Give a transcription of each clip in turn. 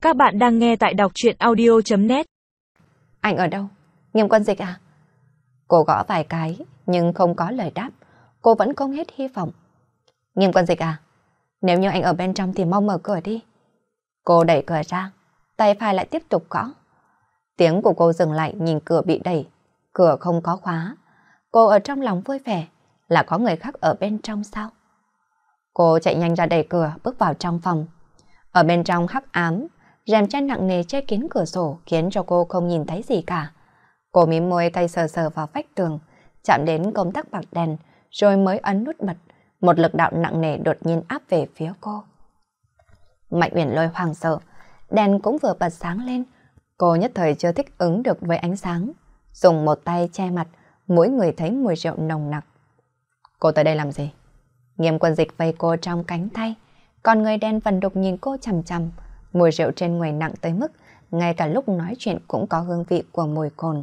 Các bạn đang nghe tại đọc truyện audio.net. Anh ở đâu? Nghiêm Quân Dịch à? Cô gõ vài cái nhưng không có lời đáp. Cô vẫn không hết hy vọng. Nghiêm Quân Dịch à? Nếu như anh ở bên trong thì mau mở cửa đi. Cô đẩy cửa ra, tay phải lại tiếp tục gõ. Tiếng của cô dừng lại nhìn cửa bị đẩy. Cửa không có khóa. Cô ở trong lòng vui vẻ. Là có người khác ở bên trong sao? Cô chạy nhanh ra đẩy cửa bước vào trong phòng. Ở bên trong hắc ám, rèm che nặng nề che kín cửa sổ khiến cho cô không nhìn thấy gì cả. Cô mím môi tay sờ sờ vào vách tường, chạm đến công tắc bật đèn, rồi mới ấn nút bật. Một lực đạo nặng nề đột nhiên áp về phía cô. Mạnh Uyển Lôi hoảng sợ, đèn cũng vừa bật sáng lên. Cô nhất thời chưa thích ứng được với ánh sáng, dùng một tay che mặt, mỗi người thấy mùi rượu nồng nặc. Cô tới đây làm gì? Nghiêm Quân Dịch vây cô trong cánh tay, còn người đen vần đục nhìn cô chằm chằm. Mùi rượu trên người nặng tới mức ngay cả lúc nói chuyện cũng có hương vị của mùi cồn.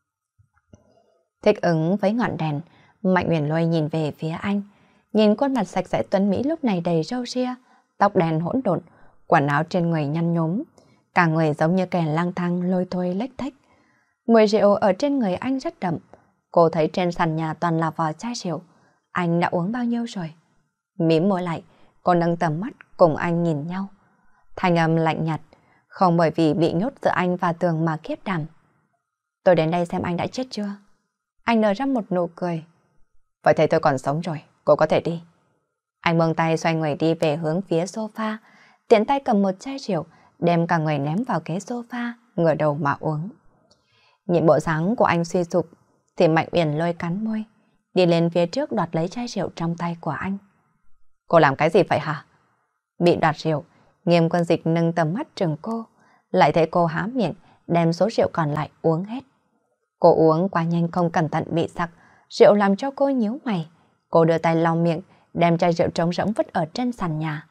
Thích ứng với ngọn đèn, Mạnh Uyển Lôi nhìn về phía anh, nhìn khuôn mặt sạch sẽ tuấn mỹ lúc này đầy râu ria, tóc đen hỗn độn, quần áo trên người nhăn nhúm, cả người giống như kẻ lang thang lôi thôi lếch thếch. Mùi rượu ở trên người anh rất đậm. Cô thấy trên sàn nhà toàn là vỏ chai rượu. Anh đã uống bao nhiêu rồi? Mím môi lại, cô nâng tầm mắt cùng anh nhìn nhau. Thanh âm lạnh nhạt, không bởi vì bị nhốt giữa anh và tường mà khiếp đảm. Tôi đến đây xem anh đã chết chưa? Anh nở ra một nụ cười. Vậy thì tôi còn sống rồi, cô có thể đi. Anh buông tay xoay người đi về hướng phía sofa, tiện tay cầm một chai rượu, đem cả người ném vào ghế sofa, ngửa đầu mà uống. Nhìn bộ dáng của anh suy sụp, thì Mạnh Uyển Lôi cắn môi, đi lên phía trước đoạt lấy chai rượu trong tay của anh. Cô làm cái gì vậy hả? Bị đoạt rượu, Nghiêm Quân Dịch nâng tầm mắt trừng cô, lại thấy cô há miệng, đem số rượu còn lại uống hết. Cô uống quá nhanh không cẩn thận bị sặc, rượu làm cho cô nhíu mày. Cô đưa tay lau miệng, đem chai rượu trống rỗng vứt ở trên sàn nhà.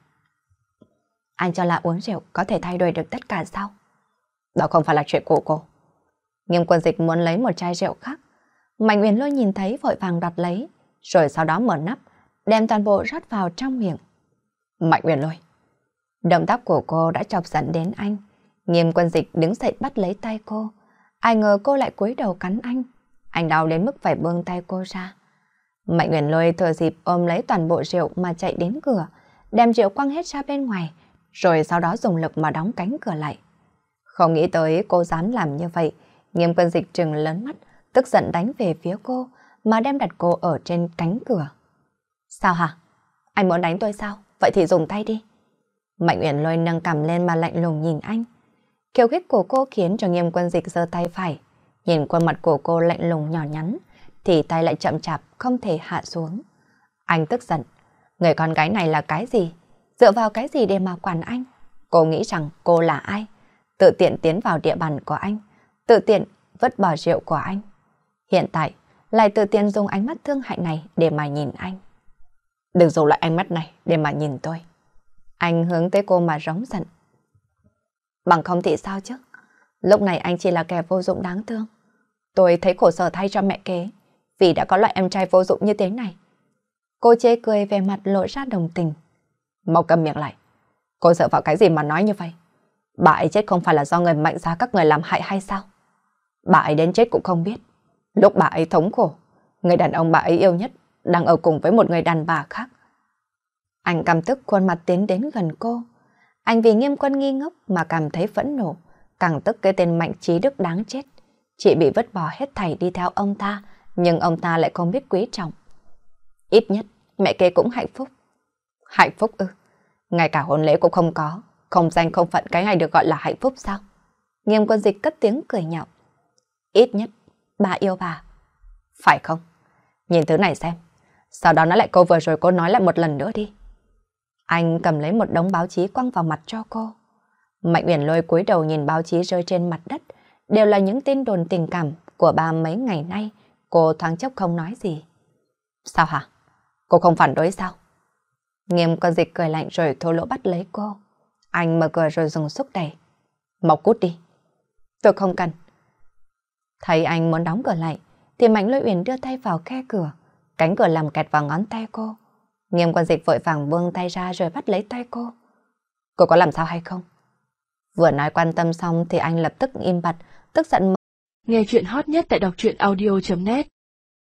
Anh cho là uống rượu có thể thay đổi được tất cả sao? Đó không phải là chuyện của cô. Nghiêm Quân Dịch muốn lấy một chai rượu khác. Mạnh Uyển Lôi nhìn thấy vội vàng đoạt lấy, rồi sau đó mở nắp, đem toàn bộ rót vào trong miệng. Mạnh Uyển Lôi. Động tác của cô đã chọc giận đến anh. Nghiêm Quân Dịch đứng dậy bắt lấy tay cô. Ai ngờ cô lại cúi đầu cắn anh. Anh đau đến mức phải buông tay cô ra. Mạnh Uyển Lôi thừa dịp ôm lấy toàn bộ rượu mà chạy đến cửa, đem rượu quăng hết ra bên ngoài, rồi sau đó dùng lực mà đóng cánh cửa lại. Không nghĩ tới cô dám làm như vậy. Nghiêm Quân Dịch trừng lớn mắt, tức giận đánh về phía cô, mà đem đặt cô ở trên cánh cửa. Sao hả? Anh muốn đánh tôi sao? Vậy thì dùng tay đi. Mạnh Uyển Lôi nâng cằm lên mà lạnh lùng nhìn anh. Khiêu khích của cô khiến cho Nghiêm Quân Dịch giơ tay phải. Nhìn khuôn mặt của cô lạnh lùng nhỏ nhắn, thì tay lại chậm chạp không thể hạ xuống. Anh tức giận. Người con gái này là cái gì? Dựa vào cái gì để mà quản anh? Cô nghĩ rằng cô là ai? Tự tiện tiến vào địa bàn của anh, tự tiện vứt bỏ rượu của anh. Hiện tại lại tự tiện dùng ánh mắt thương hại này để mà nhìn anh. Đừng dùng lại ánh mắt này để mà nhìn tôi. Anh hướng tới cô mà rống giận. Bằng không thì sao chứ? Lúc này anh chỉ là kẻ vô dụng đáng thương. Tôi thấy khổ sở thay cho mẹ kế, vì đã có loại em trai vô dụng như thế này. Cô chê cười về mặt lộ ra đồng tình. Mau câm miệng lại. Cô dựa vào cái gì mà nói như vậy? Bà ấy chết không phải là do người Mạnh gia các người làm hại hay sao? Bà ấy đến chết cũng không biết. Lúc bà ấy thống khổ, người đàn ông bà ấy yêu nhất đang ở cùng với một người đàn bà khác. Anh căm tức khuôn mặt tiến đến gần cô. Anh vì Nghiêm Quân nghi ngốc mà cảm thấy phẫn nộ, càng tức cái tên Mạnh Trí Đức đáng chết. Chị bị vứt bỏ hết thảy đi theo ông ta, nhưng ông ta lại không biết quý trọng. Ít nhất mẹ kế cũng hạnh phúc. Hạnh phúc ư? Ngay cả hôn lễ cũng không có, không danh không phận cái này được gọi là hạnh phúc sao? Nghiêm Quân Dịch cất tiếng cười nhạo. Ít nhất bà yêu bà. Phải không? Nhìn thứ này xem. Sau đó nói lại câu vừa rồi cô nói lại một lần nữa đi. Anh cầm lấy một đống báo chí quăng vào mặt cho cô. Mạnh Uyển Lôi cúi đầu nhìn báo chí rơi trên mặt đất, đều là những tin đồn tình cảm của ba mấy ngày nay. Cô thoáng chốc không nói gì. Sao hả? Cô không phản đối sao? Nghiêm Quân Dịch cười lạnh rồi thô lỗ bắt lấy cô. Anh mở cửa rồi dùng xúc đẩy. Mau cút đi. Tôi không cần. Thấy anh muốn đóng cửa lại, thì Mạnh Lôi Uyển đưa tay vào khe cửa. Cánh cửa làm kẹt vào ngón tay cô. Nghiêm Quân Dịch vội vàng buông tay ra rồi bắt lấy tay cô. Cô có làm sao hay không? Vừa nói quan tâm xong thì anh lập tức im bặt, tức giận. Nghe chuyện hot nhất tại đọc truyện audio.net